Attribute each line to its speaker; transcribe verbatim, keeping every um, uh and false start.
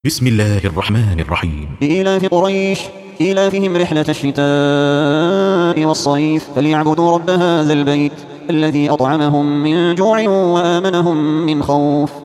Speaker 1: بسم الله الرحمن الرحيم.
Speaker 2: لإيلاف قريش إيلافهم رحلة الشتاء والصيف فليعبدوا رب هذا البيت الذي أطعمهم من جوع وآمنهم من خوف.